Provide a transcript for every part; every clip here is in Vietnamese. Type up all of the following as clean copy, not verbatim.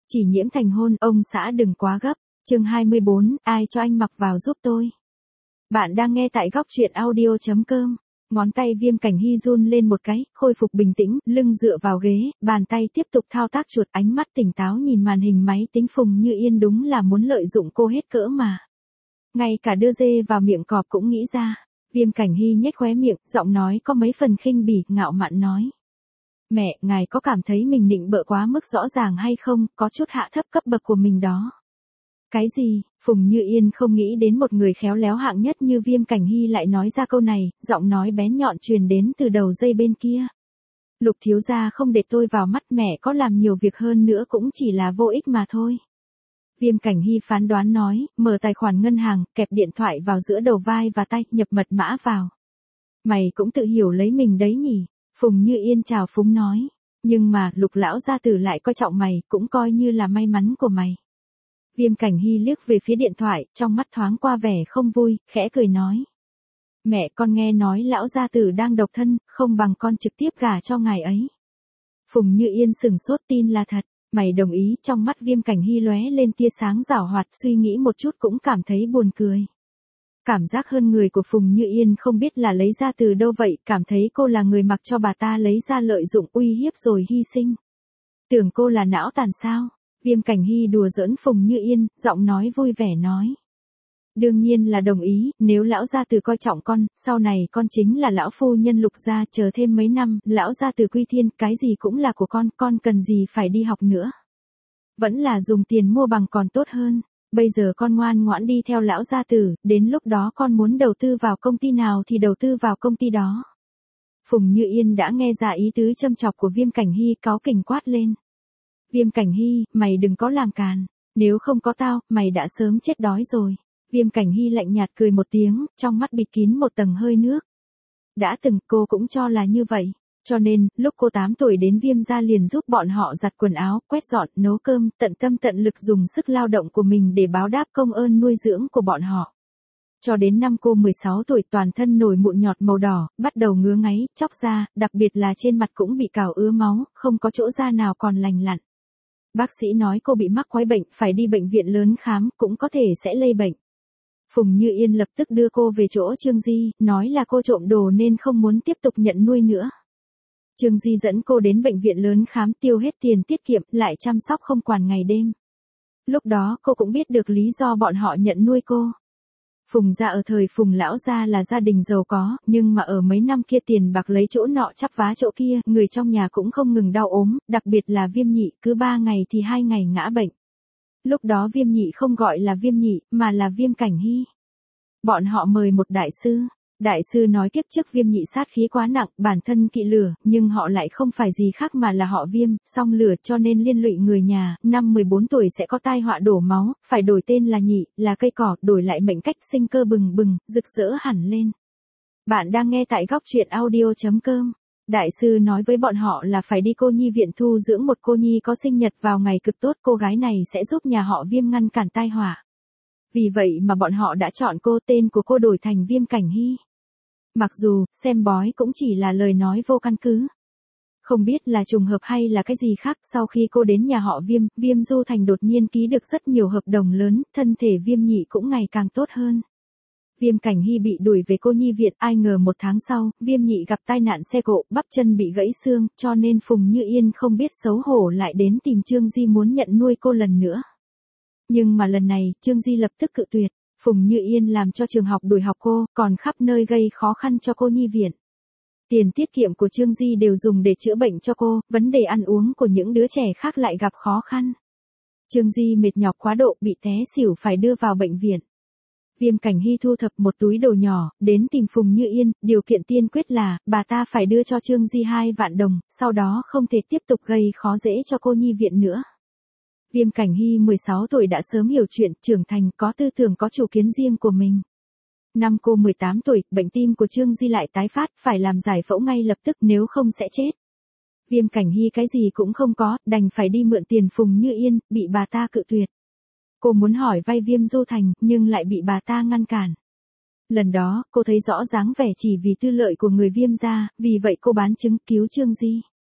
Chỉ nhiễm thành hôn, ông xã đừng quá gấp. Chương 24, ai cho anh mặc vào giúp tôi. Bạn đang nghe tại góc truyện audio.com. Ngón tay Viêm Cảnh Hy run lên một cái, khôi phục bình tĩnh, lưng dựa vào ghế, bàn tay tiếp tục thao tác chuột, ánh mắt tỉnh táo nhìn màn hình máy tính. Phùng Như Yên đúng là muốn lợi dụng cô hết cỡ mà. Ngay cả đưa dê vào miệng cọp cũng nghĩ ra. Viêm Cảnh Hy nhếch khóe miệng, giọng nói có mấy phần khinh bỉ, ngạo mạn nói. Mẹ, ngài có cảm thấy mình nịnh bợ quá mức rõ ràng hay không, có chút hạ thấp cấp bậc của mình đó. Cái gì? Phùng Như Yên không nghĩ đến một người khéo léo hạng nhất như Viêm Cảnh Hy lại nói ra câu này, giọng nói bén nhọn truyền đến từ đầu dây bên kia. Lục thiếu gia không để tôi vào mắt, mẹ có làm nhiều việc hơn nữa cũng chỉ là vô ích mà thôi. Viêm Cảnh Hy phán đoán nói, mở tài khoản ngân hàng, kẹp điện thoại vào giữa đầu vai và tay, nhập mật mã vào. Mày cũng tự hiểu lấy mình đấy nhỉ? Phùng Như Yên chào phúng nói. Nhưng mà, Lục lão gia tử lại coi trọng mày, cũng coi như là may mắn của mày. Viêm Cảnh Hy liếc về phía điện thoại, trong mắt thoáng qua vẻ không vui, khẽ cười nói. Mẹ, con nghe nói lão gia tử đang độc thân, không bằng con trực tiếp gả cho ngài ấy. Phùng Như Yên sừng sốt, tin là thật. Mày đồng ý? Trong mắt Viêm Cảnh Hy lóe lên tia sáng giảo hoạt, suy nghĩ một chút cũng cảm thấy buồn cười. Cảm giác hơn người của Phùng Như Yên không biết là lấy ra từ đâu vậy, cảm thấy cô là người mặc cho bà ta lấy ra lợi dụng uy hiếp rồi hy sinh. Tưởng cô là não tàn sao? Viêm Cảnh Hy đùa giỡn Phùng Như Yên, giọng nói vui vẻ nói. Đương nhiên là đồng ý, nếu lão gia tử coi trọng con, sau này con chính là lão phu nhân Lục gia, chờ thêm mấy năm, lão gia tử quy thiên, cái gì cũng là của con cần gì phải đi học nữa. Vẫn là dùng tiền mua bằng còn tốt hơn. Bây giờ con ngoan ngoãn đi theo lão gia tử, đến lúc đó con muốn đầu tư vào công ty nào thì đầu tư vào công ty đó. Phùng Như Yên đã nghe ra ý tứ châm chọc của Viêm Cảnh Hy, cáu kỉnh quát lên. Viêm Cảnh Hy, mày đừng có làm càn, nếu không có tao, mày đã sớm chết đói rồi. Viêm Cảnh Hy lạnh nhạt cười một tiếng, trong mắt bịt kín một tầng hơi nước. Đã từng cô cũng cho là như vậy. Cho nên, lúc cô 8 tuổi đến Viêm gia liền giúp bọn họ giặt quần áo, quét dọn, nấu cơm, tận tâm tận lực dùng sức lao động của mình để báo đáp công ơn nuôi dưỡng của bọn họ. Cho đến năm cô 16 tuổi toàn thân nổi mụn nhọt màu đỏ, bắt đầu ngứa ngáy, chóc da, đặc biệt là trên mặt cũng bị cào ứa máu, không có chỗ da nào còn lành lặn. Bác sĩ nói cô bị mắc quái bệnh, phải đi bệnh viện lớn khám, cũng có thể sẽ lây bệnh. Phùng Như Yên lập tức đưa cô về chỗ Trương Di, nói là cô trộm đồ nên không muốn tiếp tục nhận nuôi nữa. Trương Di dẫn cô đến bệnh viện lớn khám, tiêu hết tiền tiết kiệm, lại chăm sóc không quản ngày đêm. Lúc đó cô cũng biết được lý do bọn họ nhận nuôi cô. Phùng gia ở thời Phùng lão gia là gia đình giàu có, nhưng mà ở mấy năm kia tiền bạc lấy chỗ nọ chắp vá chỗ kia, người trong nhà cũng không ngừng đau ốm, đặc biệt là Viêm Nhị, cứ 3 ngày thì 2 ngày ngã bệnh. Lúc đó Viêm Nhị không gọi là Viêm Nhị, mà là Viêm Cảnh Hy. Bọn họ mời một đại sư. Đại sư nói kiếp trước Viêm Nhị sát khí quá nặng, bản thân kỵ lửa, nhưng họ lại không phải gì khác mà là họ Viêm, song lửa cho nên liên lụy người nhà, năm 14 tuổi sẽ có tai họa đổ máu, phải đổi tên là Nhị, là cây cỏ, đổi lại mệnh cách sinh cơ bừng bừng, rực rỡ hẳn lên. Bạn đang nghe tại góc truyện audio.com. Đại sư nói với bọn họ là phải đi cô nhi viện thu dưỡng một cô nhi có sinh nhật vào ngày cực tốt, cô gái này sẽ giúp nhà họ Viêm ngăn cản tai họa. Vì vậy mà bọn họ đã chọn cô, tên của cô đổi thành Viêm Cảnh Hy. Mặc dù, xem bói cũng chỉ là lời nói vô căn cứ. Không biết là trùng hợp hay là cái gì khác, sau khi cô đến nhà họ Viêm, Viêm Du Thành đột nhiên ký được rất nhiều hợp đồng lớn, thân thể Viêm Nhị cũng ngày càng tốt hơn. Viêm Cảnh Hy bị đuổi về cô nhi viện, ai ngờ một tháng sau, Viêm Nhị gặp tai nạn xe cộ, bắp chân bị gãy xương, cho nên Phùng Như Yên không biết xấu hổ lại đến tìm Trương Di muốn nhận nuôi cô lần nữa. Nhưng mà lần này, Trương Di lập tức cự tuyệt. Phùng Như Yên làm cho trường học đuổi học cô, còn khắp nơi gây khó khăn cho cô nhi viện. Tiền tiết kiệm của Trương Di đều dùng để chữa bệnh cho cô, vấn đề ăn uống của những đứa trẻ khác lại gặp khó khăn. Trương Di mệt nhọc quá độ, bị té xỉu phải đưa vào bệnh viện. Viêm Cảnh Hy thu thập một túi đồ nhỏ, đến tìm Phùng Như Yên, điều kiện tiên quyết là, bà ta phải đưa cho Trương Di 2 vạn đồng, sau đó không thể tiếp tục gây khó dễ cho cô nhi viện nữa. Viêm Cảnh Hy 16 tuổi đã sớm hiểu chuyện, trưởng thành, có tư tưởng, có chủ kiến riêng của mình. Năm cô 18 tuổi, bệnh tim của Trương Di lại tái phát, phải làm giải phẫu ngay lập tức nếu không sẽ chết. Viêm Cảnh Hy cái gì cũng không có, đành phải đi mượn tiền Phùng Như Yên, bị bà ta cự tuyệt. Cô muốn hỏi vay Viêm Du Thành, nhưng lại bị bà ta ngăn cản. Lần đó, cô thấy rõ dáng vẻ chỉ vì tư lợi của người Viêm gia, vì vậy cô bán trứng cứu Trương Di.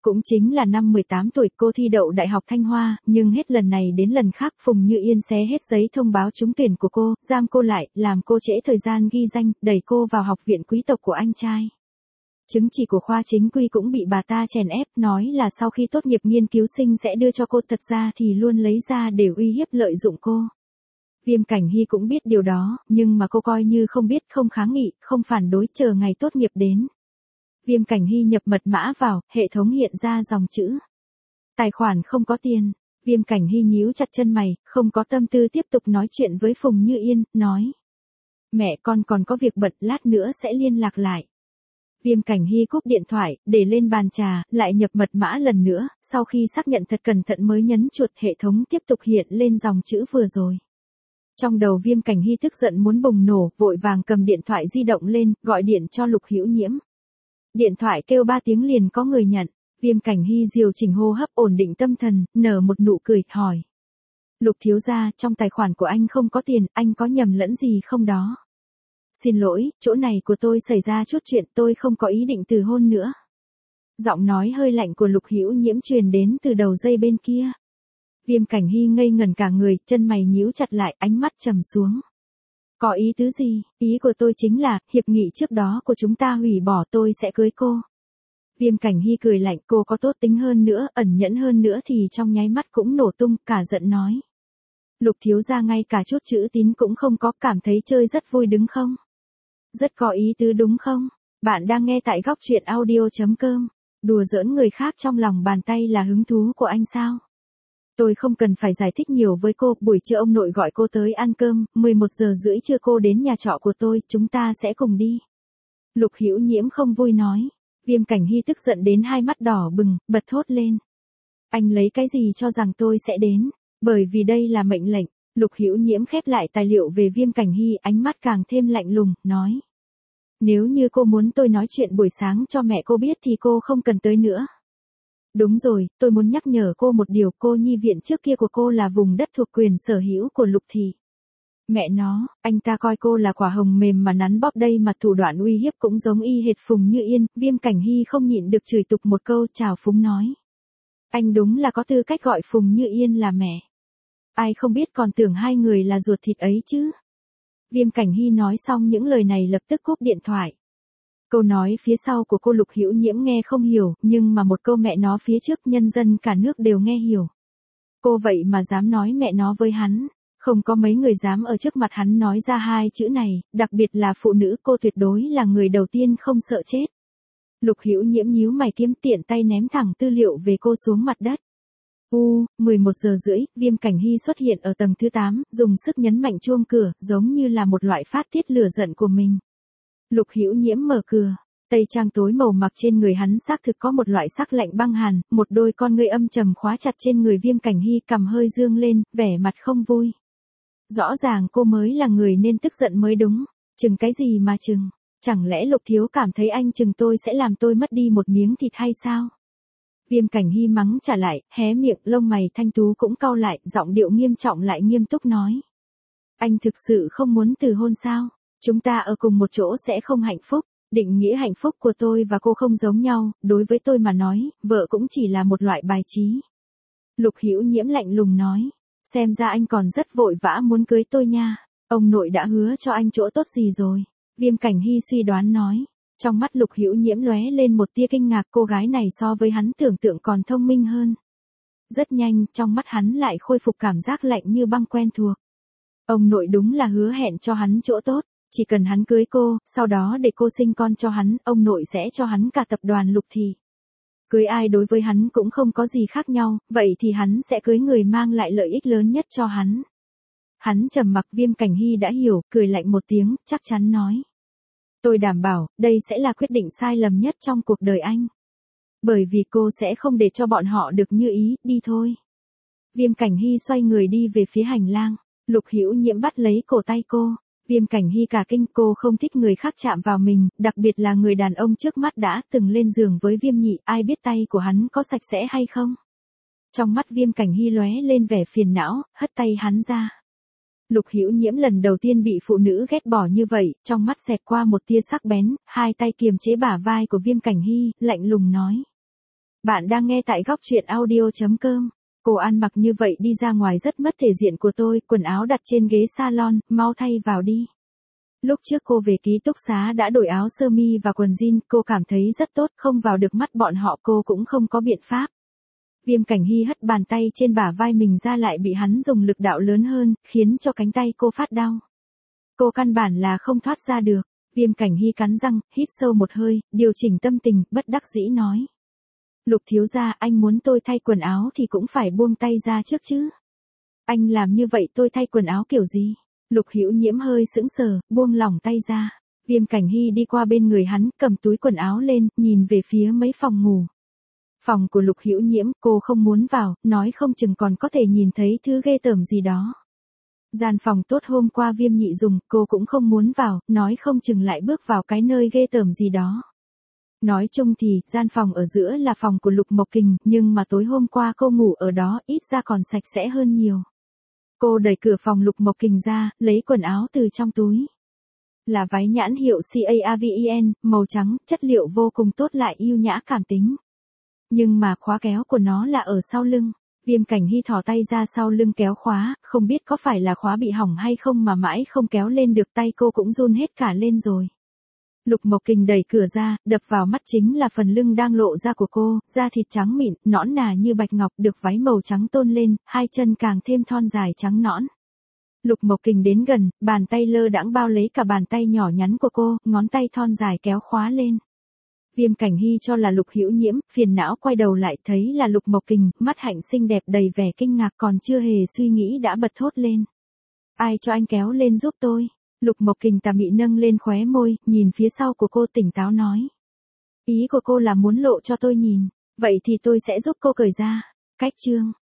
Cũng chính là năm 18 tuổi cô thi đậu Đại học Thanh Hoa, nhưng hết lần này đến lần khác Phùng Như Yên xé hết giấy thông báo trúng tuyển của cô, giam cô lại, làm cô trễ thời gian ghi danh, đẩy cô vào học viện quý tộc của anh trai. Chứng chỉ của khoa chính quy cũng bị bà ta chèn ép, nói là sau khi tốt nghiệp nghiên cứu sinh sẽ đưa cho cô, thật ra thì luôn lấy ra để uy hiếp lợi dụng cô. Viêm Cảnh Hy cũng biết điều đó, nhưng mà cô coi như không biết, không kháng nghị, không phản đối, chờ ngày tốt nghiệp đến. Viêm Cảnh Hy nhập mật mã vào, hệ thống hiện ra dòng chữ. Tài khoản không có tiền. Viêm Cảnh Hy nhíu chặt chân mày, không có tâm tư tiếp tục nói chuyện với Phùng Như Yên, nói. Mẹ con còn có việc bận, lát nữa sẽ liên lạc lại. Viêm Cảnh Hy cúp điện thoại, để lên bàn trà, lại nhập mật mã lần nữa, sau khi xác nhận thật cẩn thận mới nhấn chuột, hệ thống tiếp tục hiện lên dòng chữ vừa rồi. Trong đầu Viêm Cảnh Hy tức giận muốn bùng nổ, vội vàng cầm điện thoại di động lên, gọi điện cho Lục Hữu Nhiễm. Điện thoại kêu 3 tiếng liền có người nhận, Viêm Cảnh Hy điều chỉnh hô hấp, ổn định tâm thần, nở một nụ cười, hỏi. Lục thiếu gia, trong tài khoản của anh không có tiền, anh có nhầm lẫn gì không đó? Xin lỗi, chỗ này của tôi xảy ra chút chuyện, tôi không có ý định từ hôn nữa. Giọng nói hơi lạnh của Lục Hữu Nhiễm truyền đến từ đầu dây bên kia. Viêm Cảnh Hy ngây ngẩn cả người, chân mày nhíu chặt lại, ánh mắt trầm xuống. Có ý tứ gì? Ý của tôi chính là, hiệp nghị trước đó của chúng ta hủy bỏ, tôi sẽ cưới cô. Viêm Cảnh Hy cười lạnh, cô có tốt tính hơn nữa, ẩn nhẫn hơn nữa thì trong nháy mắt cũng nổ tung, cả giận nói. Lục thiếu gia ngay cả chút chữ tín cũng không có, cảm thấy chơi rất vui đúng không? Rất có ý tứ đúng không? Bạn đang nghe tại góc truyện audio.com. Đùa giỡn người khác trong lòng bàn tay là hứng thú của anh sao? Tôi không cần phải giải thích nhiều với cô, buổi trưa ông nội gọi cô tới ăn cơm, 11 giờ rưỡi trưa cô đến nhà trọ của tôi, chúng ta sẽ cùng đi. Lục Hữu Nhiễm không vui nói. Viêm Cảnh Hy tức giận đến hai mắt đỏ bừng, bật thốt lên. Anh lấy cái gì cho rằng tôi sẽ đến? Bởi vì đây là mệnh lệnh. Lục Hữu Nhiễm khép lại tài liệu về Viêm Cảnh Hy, ánh mắt càng thêm lạnh lùng, nói. Nếu như cô muốn tôi nói chuyện buổi sáng cho mẹ cô biết thì cô không cần tới nữa. Đúng rồi, tôi muốn nhắc nhở cô một điều, cô nhi viện trước kia của cô là vùng đất thuộc quyền sở hữu của Lục thị. Mẹ nó, anh ta coi cô là quả hồng mềm mà nắn bóp đây, mà thủ đoạn uy hiếp cũng giống y hệt Phùng Như Yên. Viêm Cảnh Hy không nhịn được chửi tục một câu, trào phúng nói. Anh đúng là có tư cách gọi Phùng Như Yên là mẹ. Ai không biết còn tưởng hai người là ruột thịt ấy chứ. Viêm Cảnh Hy nói xong những lời này lập tức cúp điện thoại. Câu nói phía sau của cô Lục Hữu Nhiễm nghe không hiểu, nhưng mà một câu mẹ nó phía trước nhân dân cả nước đều nghe hiểu. Cô vậy mà dám nói mẹ nó với hắn, không có mấy người dám ở trước mặt hắn nói ra hai chữ này, đặc biệt là phụ nữ, cô tuyệt đối là người đầu tiên không sợ chết. Lục Hữu Nhiễm nhíu mày, kiếm tiện tay ném thẳng tư liệu về cô xuống mặt đất. 11 giờ rưỡi, Viêm Cảnh Hy xuất hiện ở tầng thứ 8, dùng sức nhấn mạnh chuông cửa, giống như là một loại phát tiết lửa giận của mình. Lục Hữu Nhiễm mở cửa, tây trang tối màu mặc trên người hắn xác thực có một loại sắc lạnh băng hàn, một đôi con ngươi âm trầm khóa chặt trên người Viêm Cảnh Hy, cằm hơi dương lên, vẻ mặt không vui. Rõ ràng cô mới là người nên tức giận mới đúng, chừng cái gì mà chừng, chẳng lẽ Lục thiếu cảm thấy anh chừng tôi sẽ làm tôi mất đi một miếng thịt hay sao? Viêm Cảnh Hy mắng trả lại, hé miệng, lông mày thanh tú cũng cau lại, giọng điệu nghiêm trọng lại nghiêm túc nói. Anh thực sự không muốn từ hôn sao? Chúng ta ở cùng một chỗ sẽ không hạnh phúc. Định nghĩa hạnh phúc của tôi và cô không giống nhau, đối với tôi mà nói, vợ cũng chỉ là một loại bài trí. Lục Hữu Nhiễm lạnh lùng nói, xem ra anh còn rất vội vã muốn cưới tôi nha. Ông nội đã hứa cho anh chỗ tốt gì rồi? Viêm Cảnh Hy suy đoán nói. Trong mắt Lục Hữu Nhiễm lóe lên một tia kinh ngạc, cô gái này so với hắn tưởng tượng còn thông minh hơn. Rất nhanh, trong mắt hắn lại khôi phục cảm giác lạnh như băng quen thuộc. Ông nội đúng là hứa hẹn cho hắn chỗ tốt, chỉ cần hắn cưới cô, sau đó để cô sinh con cho hắn, ông nội sẽ cho hắn cả tập đoàn Lục thị. Cưới ai đối với hắn cũng không có gì khác nhau, vậy thì hắn sẽ cưới người mang lại lợi ích lớn nhất cho hắn. Hắn trầm mặc. Viêm Cảnh Hy đã hiểu, cười lạnh một tiếng, chắc chắn nói. Tôi đảm bảo, đây sẽ là quyết định sai lầm nhất trong cuộc đời anh. Bởi vì cô sẽ không để cho bọn họ được như ý, đi thôi. Viêm Cảnh Hy xoay người đi về phía hành lang, Lục Hữu Nhiễm bắt lấy cổ tay cô. Viêm Cảnh Hy cả kinh, cô không thích người khác chạm vào mình, đặc biệt là người đàn ông trước mắt đã từng lên giường với Viêm Nhị, ai biết tay của hắn có sạch sẽ hay không. Trong mắt Viêm Cảnh Hy lóe lên vẻ phiền não, hất tay hắn ra. Lục Hữu Nhiễm lần đầu tiên bị phụ nữ ghét bỏ như vậy, trong mắt xẹt qua một tia sắc bén, hai tay kiềm chế bả vai của Viêm Cảnh Hy, lạnh lùng nói. Bạn đang nghe tại góc truyện audio.com. Cô ăn mặc như vậy đi ra ngoài rất mất thể diện của tôi, quần áo đặt trên ghế salon, mau thay vào đi. Lúc trước cô về ký túc xá đã đổi áo sơ mi và quần jean, cô cảm thấy rất tốt, không vào được mắt bọn họ cô cũng không có biện pháp. Viêm Cảnh Hy hất bàn tay trên bả vai mình ra lại bị hắn dùng lực đạo lớn hơn, khiến cho cánh tay cô phát đau. Cô căn bản là không thoát ra được. Viêm Cảnh Hy cắn răng, hít sâu một hơi, điều chỉnh tâm tình, bất đắc dĩ nói. Lục thiếu gia, anh muốn tôi thay quần áo thì cũng phải buông tay ra trước chứ. Anh làm như vậy tôi thay quần áo kiểu gì? Lục Hữu Nhiễm hơi sững sờ, buông lỏng tay ra. Viêm Cảnh Hy đi qua bên người hắn, cầm túi quần áo lên, nhìn về phía mấy phòng ngủ. Phòng của Lục Hữu Nhiễm, cô không muốn vào, nói không chừng còn có thể nhìn thấy thứ ghê tởm gì đó. Gian phòng tốt hôm qua Viêm Nhị dùng, cô cũng không muốn vào, nói không chừng lại bước vào cái nơi ghê tởm gì đó. Nói chung thì, gian phòng ở giữa là phòng của Lục Mộc Kình, nhưng mà tối hôm qua cô ngủ ở đó, ít ra còn sạch sẽ hơn nhiều. Cô đẩy cửa phòng Lục Mộc Kình ra, lấy quần áo từ trong túi. Là váy nhãn hiệu CAVEN, màu trắng, chất liệu vô cùng tốt lại yêu nhã cảm tính. Nhưng mà khóa kéo của nó là ở sau lưng. Viêm Cảnh Hy thò tay ra sau lưng kéo khóa, không biết có phải là khóa bị hỏng hay không mà mãi không kéo lên được, tay cô cũng run hết cả lên rồi. Lục Mộc Kình đẩy cửa ra, đập vào mắt chính là phần lưng đang lộ ra của cô, da thịt trắng mịn, nõn nà như bạch ngọc, được váy màu trắng tôn lên, hai chân càng thêm thon dài trắng nõn. Lục Mộc Kình đến gần, bàn tay lơ đãng bao lấy cả bàn tay nhỏ nhắn của cô, ngón tay thon dài kéo khóa lên. Viêm Cảnh Hy cho là Lục Hữu Nhiễm, phiền não quay đầu lại thấy là Lục Mộc Kình, mắt hạnh xinh đẹp đầy vẻ kinh ngạc, còn chưa hề suy nghĩ đã bật thốt lên. Ai cho anh kéo lên giúp tôi? Lục Mộc Kình tà mị nâng lên khóe môi, nhìn phía sau của cô tỉnh táo nói. Ý của cô là muốn lộ cho tôi nhìn, vậy thì tôi sẽ giúp cô cởi ra. Cách chương.